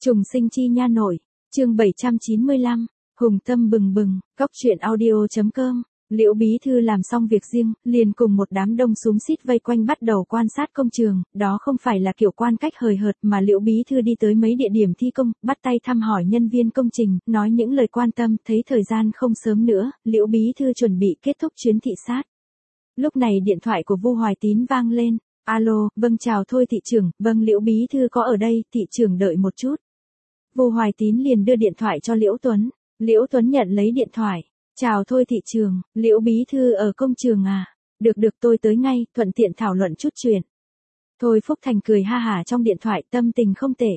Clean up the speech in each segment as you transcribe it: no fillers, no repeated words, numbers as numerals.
Trùng sinh chi nha nội, chương 795, hùng tâm bừng bừng, cóc truyện audio.com. Liễu bí thư làm xong việc riêng, liền cùng một đám đông xúm xít vây quanh bắt đầu quan sát công trường, đó không phải là kiểu quan cách hời hợt mà Liễu bí thư đi tới mấy địa điểm thi công, bắt tay thăm hỏi nhân viên công trình, nói những lời quan tâm, thấy thời gian không sớm nữa, Liễu bí thư chuẩn bị kết thúc chuyến thị sát. Lúc này điện thoại của Vu Hoài Tín vang lên. Alo, vâng chào Thôi thị trưởng, vâng Liễu bí thư có ở đây, thị trưởng đợi một chút. Vu Hoài Tín liền đưa điện thoại cho Liễu Tuấn. Liễu Tuấn nhận lấy điện thoại. Chào Thôi thị trưởng, Liễu bí thư ở công trường à? Được tôi tới ngay, thuận tiện thảo luận chút chuyện. Thôi Phúc Thành cười ha hả trong điện thoại, tâm tình không tệ.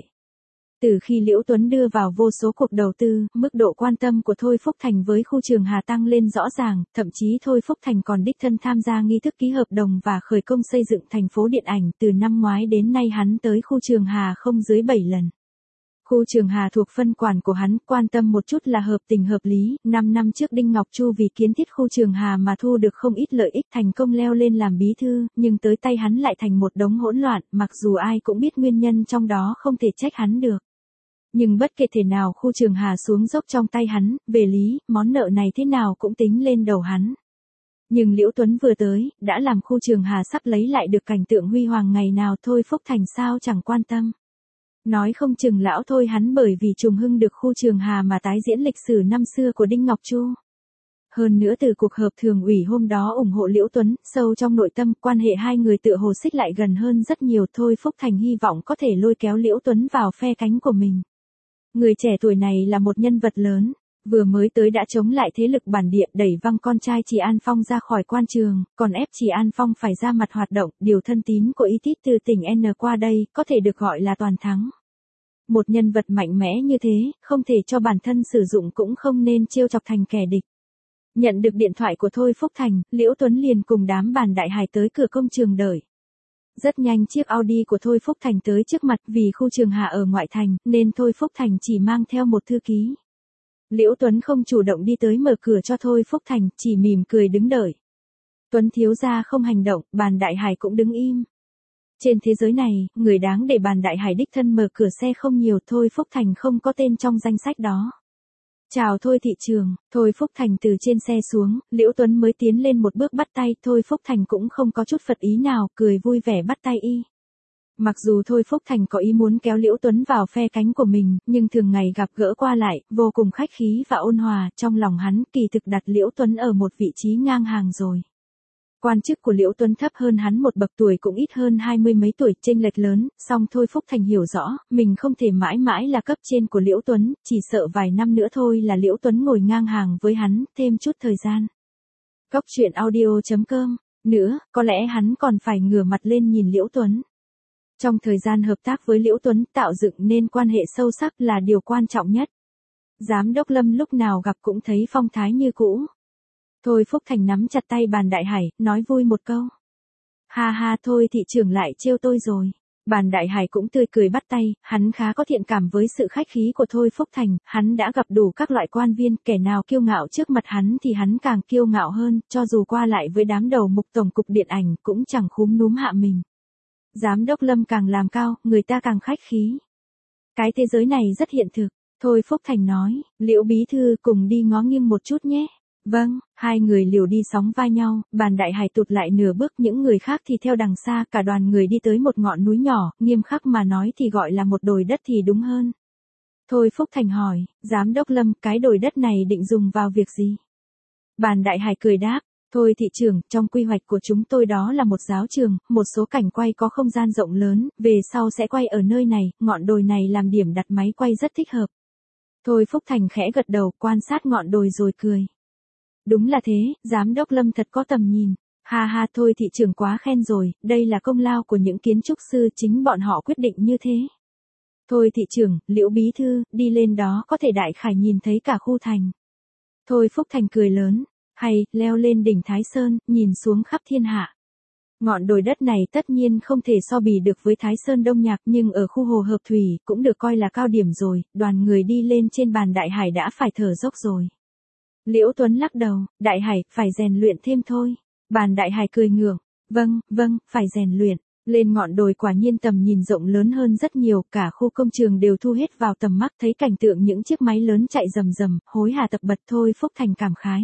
Từ khi Liễu Tuấn đưa vào vô số cuộc đầu tư, mức độ quan tâm của Thôi Phúc Thành với khu trường Hà tăng lên rõ ràng, thậm chí Thôi Phúc Thành còn đích thân tham gia nghi thức ký hợp đồng và khởi công xây dựng thành phố điện ảnh, từ năm ngoái đến nay hắn tới khu trường Hà không dưới 7 lần. Khu trường Hà thuộc phân quản của hắn, quan tâm một chút là hợp tình hợp lý, 5 năm trước Đinh Ngọc Chu vì kiến thiết khu trường Hà mà thu được không ít lợi ích, thành công leo lên làm bí thư, nhưng tới tay hắn lại thành một đống hỗn loạn, mặc dù ai cũng biết nguyên nhân trong đó không thể trách hắn được. Nhưng bất kể thể nào khu trường Hà xuống dốc trong tay hắn, về lý, món nợ này thế nào cũng tính lên đầu hắn. Nhưng Liễu Tuấn vừa tới, đã làm khu trường Hà sắp lấy lại được cảnh tượng huy hoàng ngày nào. Thôi Phúc Thành sao chẳng quan tâm. Nói không chừng lão Thôi hắn bởi vì trùng hưng được khu trường Hà mà tái diễn lịch sử năm xưa của Đinh Ngọc Chu. Hơn nữa từ cuộc họp thường ủy hôm đó ủng hộ Liễu Tuấn, sâu trong nội tâm, quan hệ hai người tựa hồ xích lại gần hơn rất nhiều. Thôi Phúc Thành hy vọng có thể lôi kéo Liễu Tuấn vào phe cánh của mình. Người trẻ tuổi này là một nhân vật lớn, vừa mới tới đã chống lại thế lực bản địa, đẩy văng con trai Trì An Phong ra khỏi quan trường, còn ép Trì An Phong phải ra mặt hoạt động, điều thân tín của Y Tít từ tỉnh N qua đây, có thể được gọi là toàn thắng. Một nhân vật mạnh mẽ như thế, không thể cho bản thân sử dụng cũng không nên trêu chọc thành kẻ địch. Nhận được điện thoại của Thôi Phúc Thành, Liễu Tuấn liền cùng đám bàn đại hải tới cửa công trường đợi. Rất nhanh chiếc Audi của Thôi Phúc Thành tới trước mặt, vì khu trường Hà ở ngoại thành, nên Thôi Phúc Thành chỉ mang theo một thư ký. Liễu Tuấn không chủ động đi tới mở cửa cho Thôi Phúc Thành, chỉ mỉm cười đứng đợi. Tuấn thiếu gia không hành động, bàn đại hải cũng đứng im. Trên thế giới này, người đáng để bàn đại hải đích thân mở cửa xe không nhiều, Thôi Phúc Thành không có tên trong danh sách đó. Chào Thôi thị trường, Thôi Phúc Thành từ trên xe xuống, Liễu Tuấn mới tiến lên một bước bắt tay, Thôi Phúc Thành cũng không có chút phật ý nào, cười vui vẻ bắt tay y. Mặc dù Thôi Phúc Thành có ý muốn kéo Liễu Tuấn vào phe cánh của mình, nhưng thường ngày gặp gỡ qua lại, vô cùng khách khí và ôn hòa, trong lòng hắn kỳ thực đặt Liễu Tuấn ở một vị trí ngang hàng rồi. Quan chức của Liễu Tuấn thấp hơn hắn một bậc tuổi cũng ít hơn 20 mấy tuổi, chênh lệch lớn, song Thôi Phúc Thành hiểu rõ, mình không thể mãi mãi là cấp trên của Liễu Tuấn, chỉ sợ vài năm nữa thôi là Liễu Tuấn ngồi ngang hàng với hắn, thêm chút thời gian. Cóc truyện audio.com, nữa, có lẽ hắn còn phải ngửa mặt lên nhìn Liễu Tuấn. Trong thời gian hợp tác với Liễu Tuấn, tạo dựng nên quan hệ sâu sắc là điều quan trọng nhất. Giám đốc Lâm lúc nào gặp cũng thấy phong thái như cũ. Thôi Phúc Thành nắm chặt tay bàn đại hải, nói vui một câu. Ha ha, Thôi thị trưởng lại trêu tôi rồi. Bàn đại hải cũng tươi cười bắt tay, hắn khá có thiện cảm với sự khách khí của Thôi Phúc Thành, hắn đã gặp đủ các loại quan viên, kẻ nào kiêu ngạo trước mặt hắn thì hắn càng kiêu ngạo hơn, cho dù qua lại với đám đầu mục tổng cục điện ảnh cũng chẳng khúm núm hạ mình. Giám đốc Lâm càng làm cao, người ta càng khách khí. Cái thế giới này rất hiện thực, Thôi Phúc Thành nói, Liễu bí thư cùng đi ngó nghiêng một chút nhé. Vâng, hai người liều đi sóng vai nhau, bàn đại hải tụt lại nửa bước, những người khác thì theo đằng xa, cả đoàn người đi tới một ngọn núi nhỏ, nghiêm khắc mà nói thì gọi là một đồi đất thì đúng hơn. Thôi Phúc Thành hỏi, giám đốc Lâm, cái đồi đất này định dùng vào việc gì? Bàn đại hải cười đáp, Thôi thị trưởng, trong quy hoạch của chúng tôi đó là một giáo trường, một số cảnh quay có không gian rộng lớn, về sau sẽ quay ở nơi này, ngọn đồi này làm điểm đặt máy quay rất thích hợp. Thôi Phúc Thành khẽ gật đầu, quan sát ngọn đồi rồi cười. Đúng là thế, giám đốc Lâm thật có tầm nhìn. Ha ha, Thôi thị trưởng quá khen rồi, đây là công lao của những kiến trúc sư, chính bọn họ quyết định như thế. Thôi thị trưởng, Liễu bí thư, đi lên đó có thể đại khải nhìn thấy cả khu thành. Thôi Phúc Thành cười lớn, hay, leo lên đỉnh Thái Sơn, nhìn xuống khắp thiên hạ. Ngọn đồi đất này tất nhiên không thể so bì được với Thái Sơn Đông Nhạc, nhưng ở khu hồ Hợp Thủy cũng được coi là cao điểm rồi, đoàn người đi lên trên bàn đại hải đã phải thở dốc rồi. Liễu Tuấn lắc đầu, đại hải, phải rèn luyện thêm thôi. Bàn đại hải cười ngượng, vâng, phải rèn luyện. Lên ngọn đồi quả nhiên tầm nhìn rộng lớn hơn rất nhiều, cả khu công trường đều thu hết vào tầm mắt, thấy cảnh tượng những chiếc máy lớn chạy rầm rầm, hối hả tập bật. Thôi Phúc Thành cảm khái.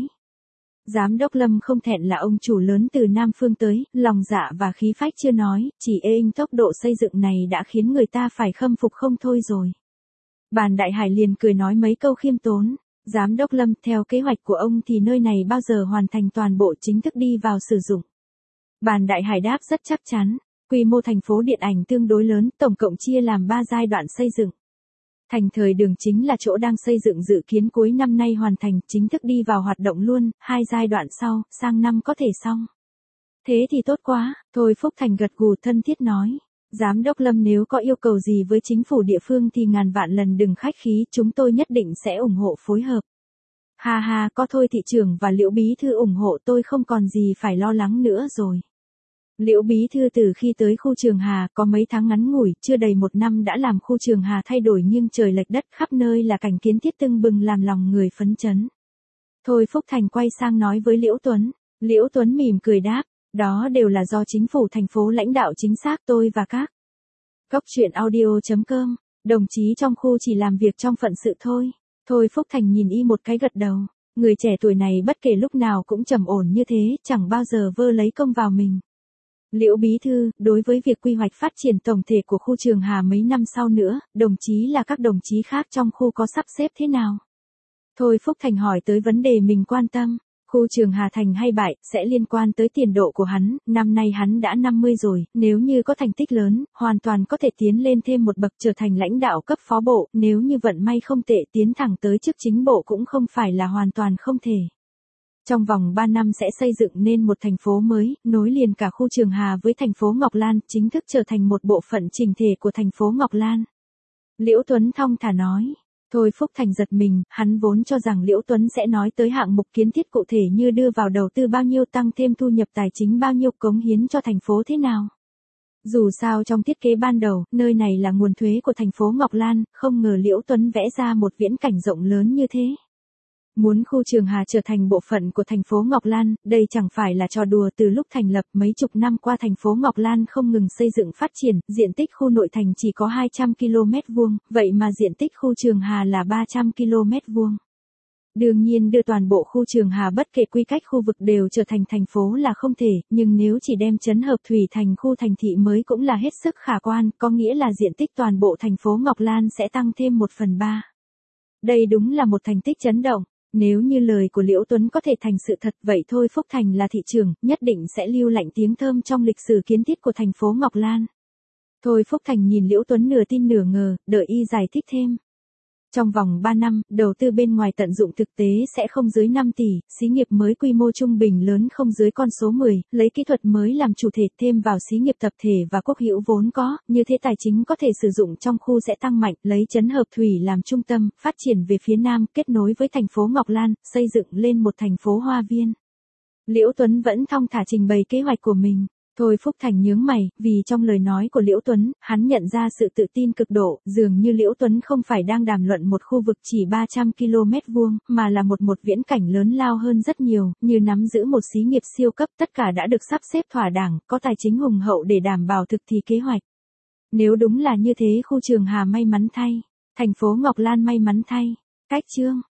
Giám đốc Lâm không thẹn là ông chủ lớn từ Nam Phương tới, lòng dạ và khí phách chưa nói, chỉ ênh tốc độ xây dựng này đã khiến người ta phải khâm phục không thôi rồi. Bàn Đại Hải liền cười nói mấy câu khiêm tốn. Giám đốc Lâm, theo kế hoạch của ông thì nơi này bao giờ hoàn thành toàn bộ chính thức đi vào sử dụng? Bàn Đại Hải đáp rất chắc chắn. Quy mô thành phố điện ảnh tương đối lớn, tổng cộng chia làm 3 giai đoạn xây dựng. Thành Thời Đường chính là chỗ đang xây dựng, dự kiến cuối năm nay hoàn thành, chính thức đi vào hoạt động luôn, 2 giai đoạn sau, sang năm có thể xong. Thế thì tốt quá, Thôi Phúc Thành gật gù thân thiết nói. Giám đốc Lâm nếu có yêu cầu gì với chính phủ địa phương thì ngàn vạn lần đừng khách khí, chúng tôi nhất định sẽ ủng hộ phối hợp. Ha ha, có Thôi thị trưởng và Liễu bí thư ủng hộ tôi không còn gì phải lo lắng nữa rồi. Liễu bí thư từ khi tới khu Trường Hà có mấy tháng ngắn ngủi, chưa đầy 1 năm đã làm khu Trường Hà thay đổi nghiêng trời lệch đất, khắp nơi là cảnh kiến thiết tưng bừng làm lòng người phấn chấn. Thôi Phúc Thành quay sang nói với Liễu Tuấn. Liễu Tuấn mỉm cười đáp, đó đều là do chính phủ thành phố lãnh đạo chính xác, tôi và các Góc truyện audio.com, đồng chí trong khu chỉ làm việc trong phận sự thôi. Thôi Phúc Thành nhìn y một cái gật đầu. Người trẻ tuổi này bất kể lúc nào cũng trầm ổn như thế, chẳng bao giờ vơ lấy công vào mình. Liễu bí thư, đối với việc quy hoạch phát triển tổng thể của khu Trường Hà mấy năm sau nữa, đồng chí là các đồng chí khác trong khu có sắp xếp thế nào? Thôi Phúc Thành hỏi tới vấn đề mình quan tâm. Khu Trường Hà thành hay bại, sẽ liên quan tới tiền độ của hắn, năm nay hắn đã 50 rồi, nếu như có thành tích lớn, hoàn toàn có thể tiến lên thêm một bậc trở thành lãnh đạo cấp phó bộ, nếu như vận may không tệ tiến thẳng tới chức chính bộ cũng không phải là hoàn toàn không thể. Trong vòng 3 năm sẽ xây dựng nên một thành phố mới, nối liền cả khu Trường Hà với thành phố Ngọc Lan, chính thức trở thành một bộ phận chỉnh thể của thành phố Ngọc Lan. Liễu Tuấn thong thả nói. Thôi Phúc Thành giật mình, hắn vốn cho rằng Liễu Tuấn sẽ nói tới hạng mục kiến thiết cụ thể như đưa vào đầu tư bao nhiêu, tăng thêm thu nhập tài chính bao nhiêu, cống hiến cho thành phố thế nào. Dù sao trong thiết kế ban đầu, nơi này là nguồn thuế của thành phố Ngọc Lan, không ngờ Liễu Tuấn vẽ ra một viễn cảnh rộng lớn như thế. Muốn khu Trường Hà trở thành bộ phận của thành phố Ngọc Lan, đây chẳng phải là trò đùa. Từ lúc thành lập mấy chục năm qua thành phố Ngọc Lan không ngừng xây dựng phát triển, diện tích khu nội thành chỉ có 200 km vuông, vậy mà diện tích khu Trường Hà là 300 km vuông. Đương nhiên đưa toàn bộ khu Trường Hà bất kể quy cách khu vực đều trở thành thành phố là không thể, nhưng nếu chỉ đem Trấn Hợp Thủy thành khu thành thị mới cũng là hết sức khả quan, có nghĩa là diện tích toàn bộ thành phố Ngọc Lan sẽ tăng thêm 1/3. Đây đúng là một thành tích chấn động. Nếu như lời của Liễu Tuấn có thể thành sự thật, vậy Thôi Phúc Thành là thị trưởng, nhất định sẽ lưu lạnh tiếng thơm trong lịch sử kiến thiết của thành phố Ngọc Lan. Thôi Phúc Thành nhìn Liễu Tuấn nửa tin nửa ngờ, đợi y giải thích thêm. Trong vòng 3 năm, đầu tư bên ngoài tận dụng thực tế sẽ không dưới 5 tỷ, xí nghiệp mới quy mô trung bình lớn không dưới con số 10, lấy kỹ thuật mới làm chủ thể thêm vào xí nghiệp tập thể và quốc hữu vốn có, như thế tài chính có thể sử dụng trong khu sẽ tăng mạnh, lấy Trấn Hợp Thủy làm trung tâm, phát triển về phía nam, kết nối với thành phố Ngọc Lan, xây dựng lên một thành phố hoa viên. Liễu Tuấn vẫn thong thả trình bày kế hoạch của mình. Thôi Phúc Thành nhướng mày, vì trong lời nói của Liễu Tuấn, hắn nhận ra sự tự tin cực độ, dường như Liễu Tuấn không phải đang đàm luận một khu vực chỉ 300 km vuông, mà là một viễn cảnh lớn lao hơn rất nhiều, như nắm giữ một xí nghiệp siêu cấp, tất cả đã được sắp xếp thỏa đáng, có tài chính hùng hậu để đảm bảo thực thi kế hoạch. Nếu đúng là như thế, khu Trường Hà may mắn thay, thành phố Ngọc Lan may mắn thay. Cách chương